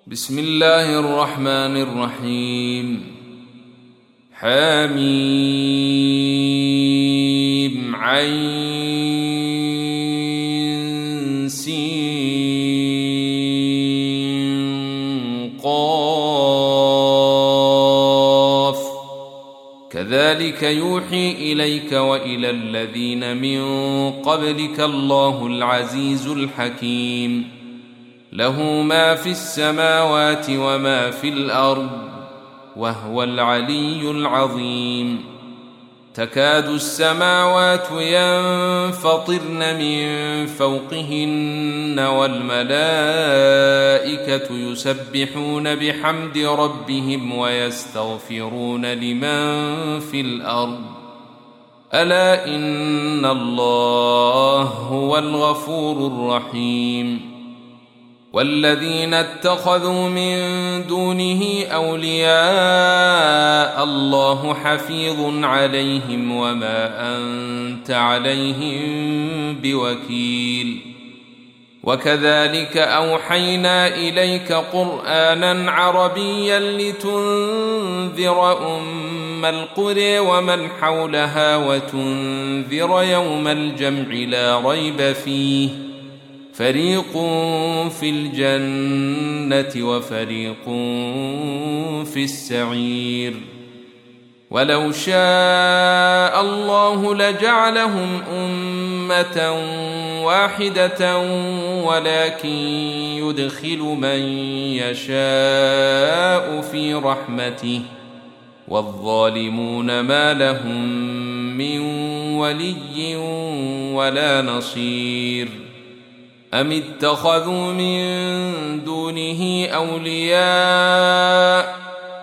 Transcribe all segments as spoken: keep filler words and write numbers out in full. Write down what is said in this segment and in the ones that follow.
بسم الله الرحمن الرحيم. حميم عين سين قاف كذلك يوحي إليك وإلى الذين من قبلك الله العزيز الحكيم. له ما في السماوات وما في الأرض وهو العلي العظيم. تكاد السماوات ينفطرن من فوقهن والملائكة يسبحون بحمد ربهم ويستغفرون لمن في الأرض ألا إن الله هو الغفور الرحيم. والذين اتخذوا من دونه أولياء الله حفيظ عليهم وما أنت عليهم بوكيل. وكذلك أوحينا إليك قرآنا عربيا لتنذر أم القرى ومن حولها وتنذر يوم الجمع لا ريب فيه فريق في الجنة وفريق في السعير. ولو شاء الله لجعلهم أمة واحدة ولكن يدخل من يشاء في رحمته والظالمون ما لهم من ولي ولا نصير. أم اتخذوا من دونه أولياء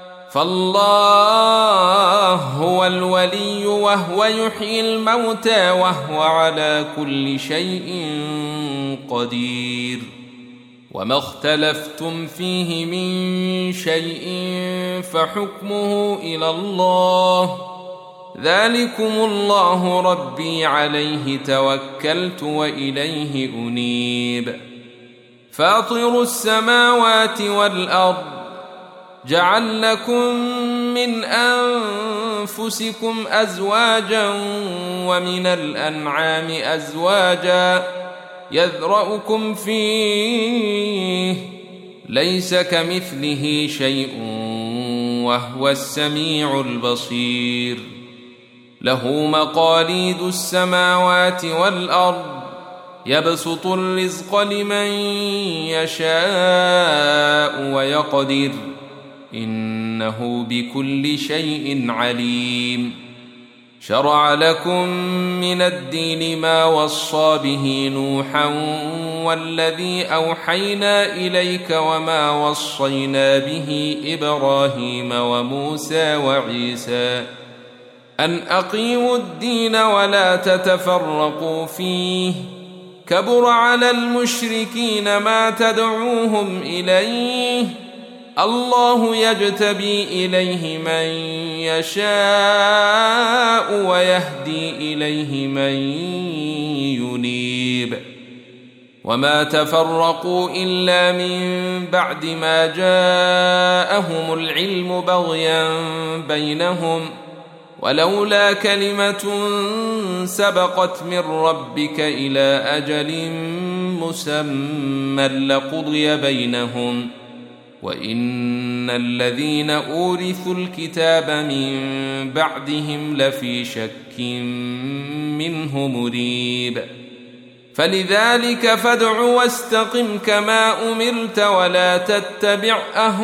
فالله هو الولي وهو يحيي الموتى وهو على كل شيء قدير. وما اختلفتم فيه من شيء فحكمه إلى الله ذلكم الله ربي عليه توكلت وإليه أنيب. فاطر السماوات والأرض جعل لكم من أنفسكم أزواجا ومن الأنعام أزواجا يذرأكم فيه ليس كمثله شيء وهو السميع البصير. له مقاليد السماوات والأرض يبسط الرزق لمن يشاء ويقدر إنه بكل شيء عليم. شرع لكم من الدين ما وصى به نوحا والذي أوحينا إليك وما وصينا به إبراهيم وموسى وعيسى أن أقيموا الدين ولا تتفرقوا فيه كبر على المشركين ما تدعوهم إليه الله يجتبي إليه من يشاء ويهدي إليه من ينيب. وما تفرقوا إلا من بعد ما جاءهم العلم بغيا بينهم ولولا كلمة سبقت من ربك إلى أجل مسمى لقضي بينهم وإن الذين أورثوا الكتاب من بعدهم لفي شك منه مريب. فلذلك فادع واستقم كما أمرت ولا تتبع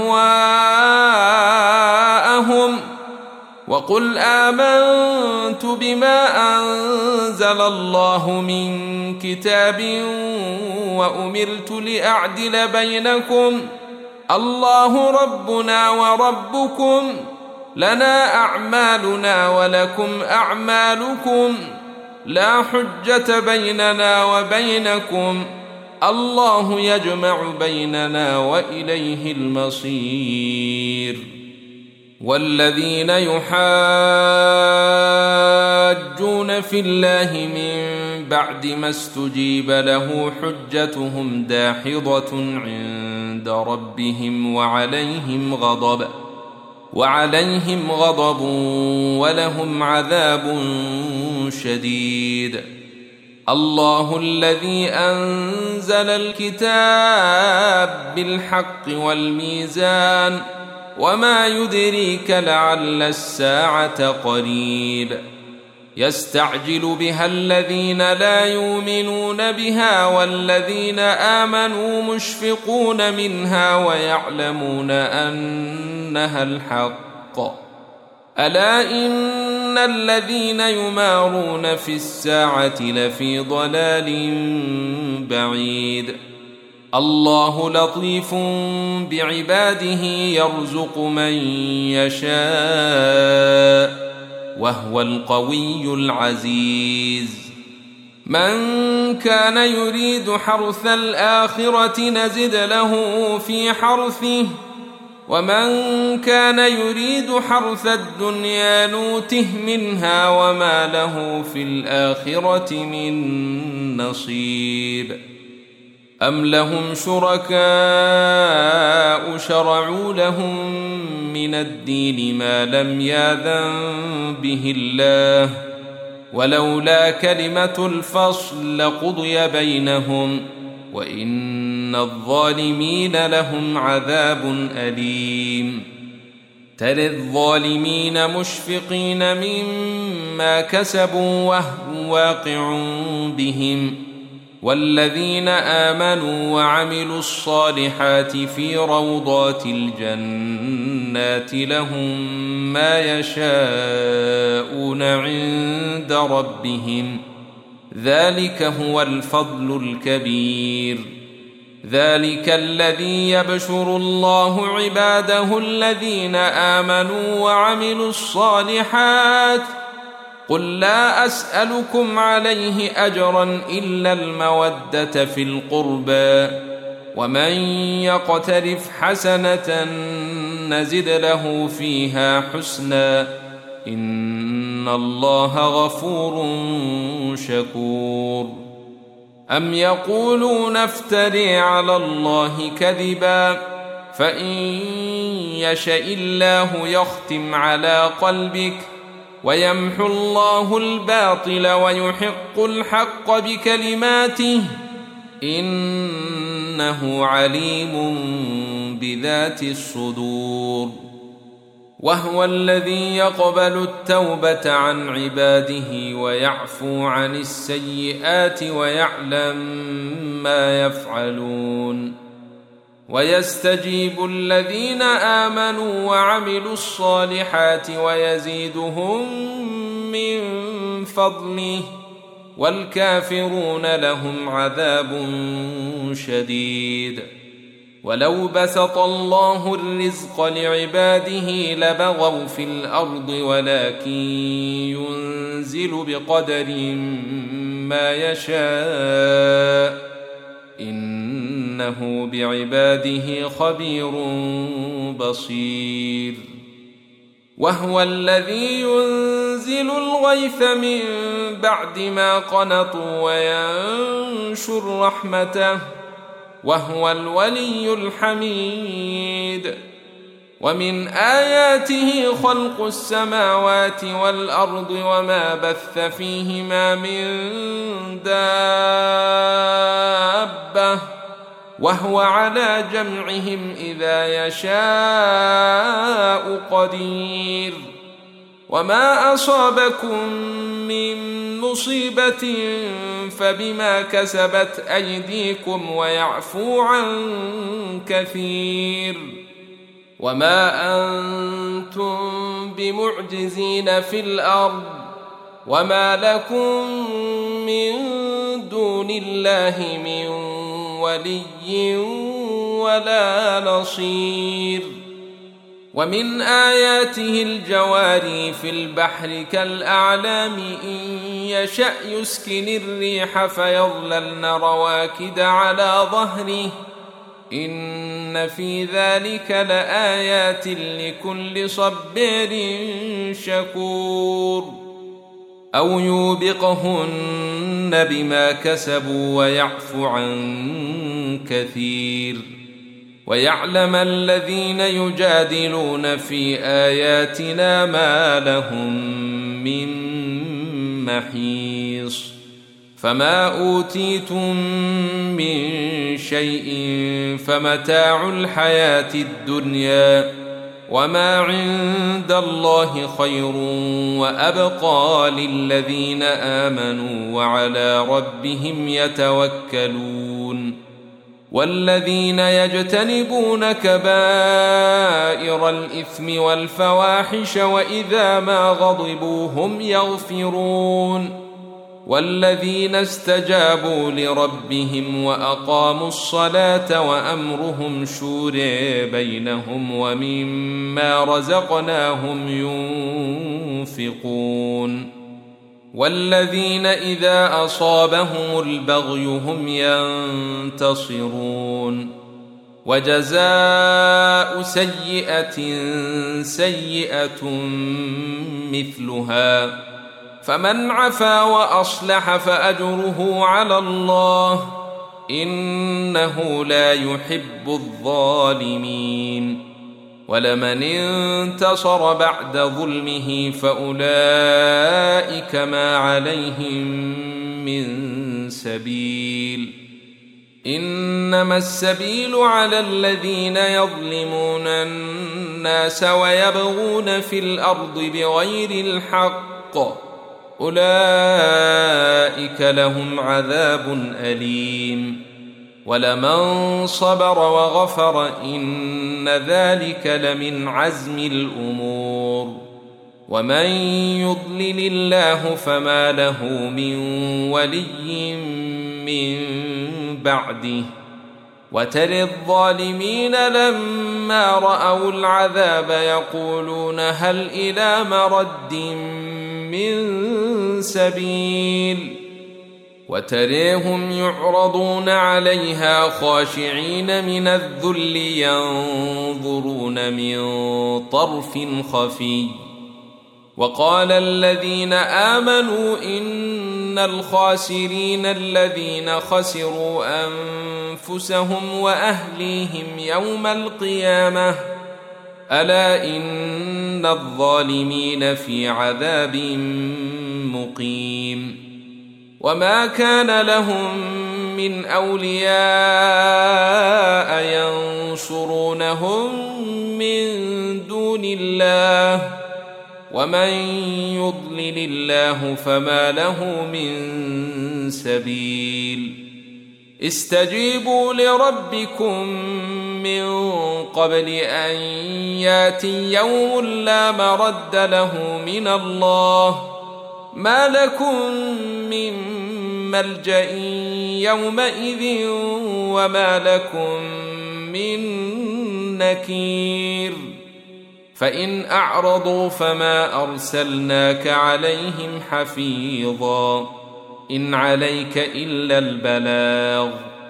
أهواءهم وقل آمنت بما أنزل الله من كتاب وأمرت لأعدل بينكم الله ربنا وربكم لنا أعمالنا ولكم أعمالكم لا حجة بيننا وبينكم الله يجمع بيننا وإليه المصير. والذين يحاجون في الله من بعد ما استجيب له حجتهم داحضة عند ربهم وعليهم غضب وعليهم غضب ولهم عذاب شديد. الله الذي أنزل الكتاب بالحق والميزان وما يدريك لعل الساعة قريب. يستعجل بها الذين لا يؤمنون بها والذين آمنوا مشفقون منها ويعلمون أنها الحق. ألا إن الذين يمارون في الساعة لفي ضلال بعيد. الله لطيف بعباده يرزق من يشاء وهو القوي العزيز. من كان يريد حرث الآخرة نزد له في حرثه ومن كان يريد حرث الدنيا نوته منها وما له في الآخرة من نصيب. أم لهم شركاء شرعوا لهم من الدين ما لم يأذن به الله ولولا كلمة الفصل لقضي بينهم وإن الظالمين لهم عذاب أليم. ترى الظالمين مشفقين مما كسبوا وهو واقع بهم والذين آمنوا وعملوا الصالحات في روضات الجنات لهم ما يشاءون عند ربهم ذلك هو الفضل الكبير. ذلك الذي يبشر الله عباده الذين آمنوا وعملوا الصالحات قل لا أسألكم عليه أجرا إلا المودة في القربى ومن يقترف حسنة نزد له فيها حسنا إن الله غفور شكور. أم يقولون افتري على الله كذبا فإن يشاء الله يختم على قلبك ويمحو الله الباطل ويحق الحق بكلماته إنه عليم بذات الصدور. وهو الذي يقبل التوبة عن عباده ويعفو عن السيئات ويعلم ما يفعلون ويستجيب الذين آمنوا وعملوا الصالحات ويزيدهم من فضله والكافرون لهم عذاب شديد. ولو بسط الله الرزق لعباده لبغوا في الأرض ولكن ينزل بقدر ما يشاء إنه بعباده خبير بصير. وهو الذي ينزل الغيث من بعد ما قنطوا وينشر رحمته وهو الولي الحميد. ومن آياته خلق السماوات والأرض وما بث فيهما من دابة وهو على جمعهم إذا يشاء قدير. وما أصابكم من مصيبة فبما كسبت أيديكم ويعفو عن كثير. وما أنتم بمعجزين في الأرض وما لكم من دون الله من ولي ولا نصير. ومن آياته الجواري في البحر كالأعلام إن يشأ يسكن الريح فيظللن رواكد على ظهره إن في ذلك لآيات لكل صبار شكور. أو يوبقهن بما كسبوا ويعفو عن كثير ويعلم الذين يجادلون في آياتنا ما لهم من محيص فما أوتيتم من شيء فمتاع الحياة الدنيا وما عند الله خير وأبقى للذين آمنوا وعلى ربهم يتوكلون والذين يجتنبون كبائر الإثم والفواحش وإذا ما غضبوا هم يغفرون والذين استجابوا لربهم وأقاموا الصلاة وأمرهم شورى بينهم ومما رزقناهم ينفقون والذين إذا أصابهم البغي هم ينتصرون وجزاء سيئة سيئة مثلها فمن عفا وأصلح فأجره على الله إنه لا يحب الظالمين ولمن انتصر بعد ظلمه فأولئك ما عليهم من سبيل إنما السبيل على الذين يظلمون الناس ويبغون في الأرض بغير الحق أولئك لهم عذاب أليم ولمن صبر وغفر إن ذلك لمن عزم الأمور ومن يضلل الله فما له من ولي من بعده وترى الظالمين لما رأوا العذاب يقولون هل إلى مرد من سبيل وتريهم يعرضون عليها خاشعين من الذل ينظرون من طرف خفي وقال الذين آمنوا إن الخاسرين الذين خسروا أنفسهم وأهليهم يوم القيامة ألا إن الظالمين في عذاب مقيم وما كان لهم من أولياء ينصرونهم من دون الله ومن يضلل الله فما له من سبيل استجيبوا لربكم من قبل أن ياتي يوم لا مرد له من الله ما لكم من ملجأ يومئذ وما لكم من نكير فإن أعرضوا فما أرسلناك عليهم حفيظا إن عليك إلا البلاغ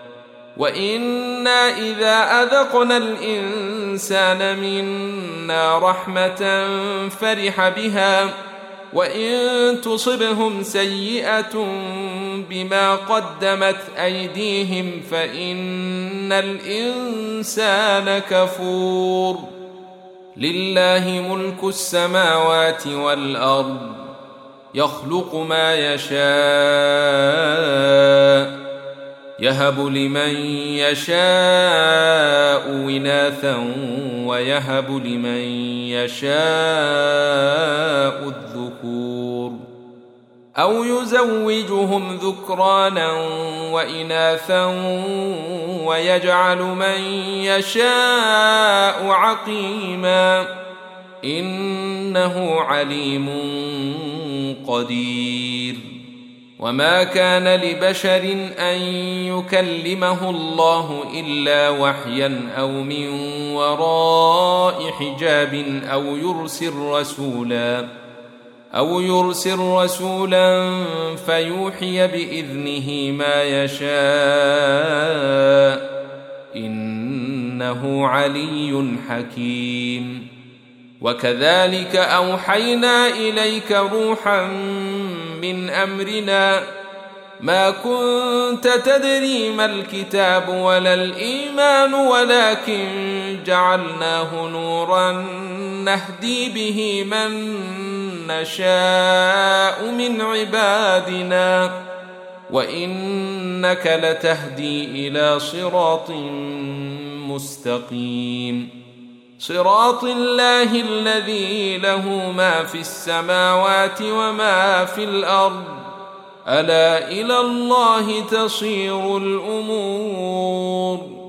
وإنا إذا أذقنا الإنسان منا رحمة فرح بها وإن تصبهم سيئة بما قدمت أيديهم فإن الإنسان كفور لله ملك السماوات والأرض يخلق ما يشاء يهب لمن يشاء إناثا ويهب لمن يشاء الذكور أو يزوجهم ذكرانا وإناثا ويجعل من يشاء عقيما إنه عليم قدير وما كان لبشر أن يكلمه الله إلا وحيا أو من وراء حجاب أو يرسل رسولا أو يرسل رسولا فيوحي بإذنه ما يشاء إنه علي حكيم وكذلك أوحينا إليك روحا من أمرنا ما كنت تدري ما الكتاب ولا الإيمان ولكن جعلناه نورا نهدي به من نشاء من عبادنا وإنك لتهدي إلى صراط مستقيم صراط الله الذي له ما في السماوات وما في الأرض ألا إلى الله تصير الأمور